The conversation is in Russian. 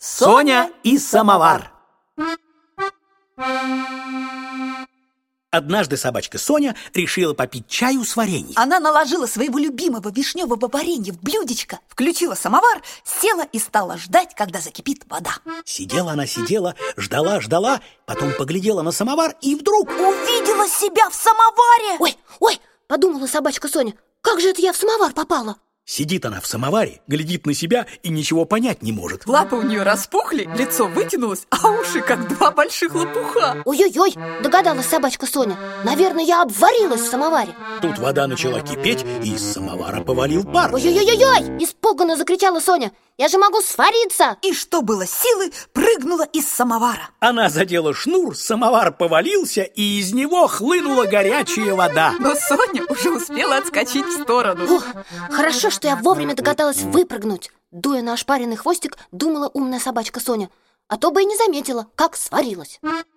Соня и самовар. Однажды собачка Соня решила попить чаю с вареньем. Она наложила своего любимого вишневого варенья в блюдечко, включила самовар, села и стала ждать, когда закипит вода. Сидела она, ждала, потом поглядела на самовар и вдруг увидела себя в самоваре. Ой, подумала собачка Соня, как же это я в самовар попала? Сидит она в самоваре, глядит на себя и ничего понять не может. Лапы у нее распухли, лицо вытянулось, а уши как два больших лопуха. Ой-ой-ой, догадалась собачка Соня. Наверное, я обварилась в самоваре. Тут вода начала кипеть, и из самовара повалил пар. Ой-ой-ой-ой, испуганно закричала Соня. Я же могу свариться. И что было силы, прыгнула из самовара. Она задела шнур, самовар повалился, и из него хлынула горячая вода. Но Соня уже успела отскочить в сторону. Фух, хорошо, что я вовремя догадалась выпрыгнуть. Дуя на ошпаренный хвостик, думала умная собачка Соня. А то бы и не заметила, как сварилась.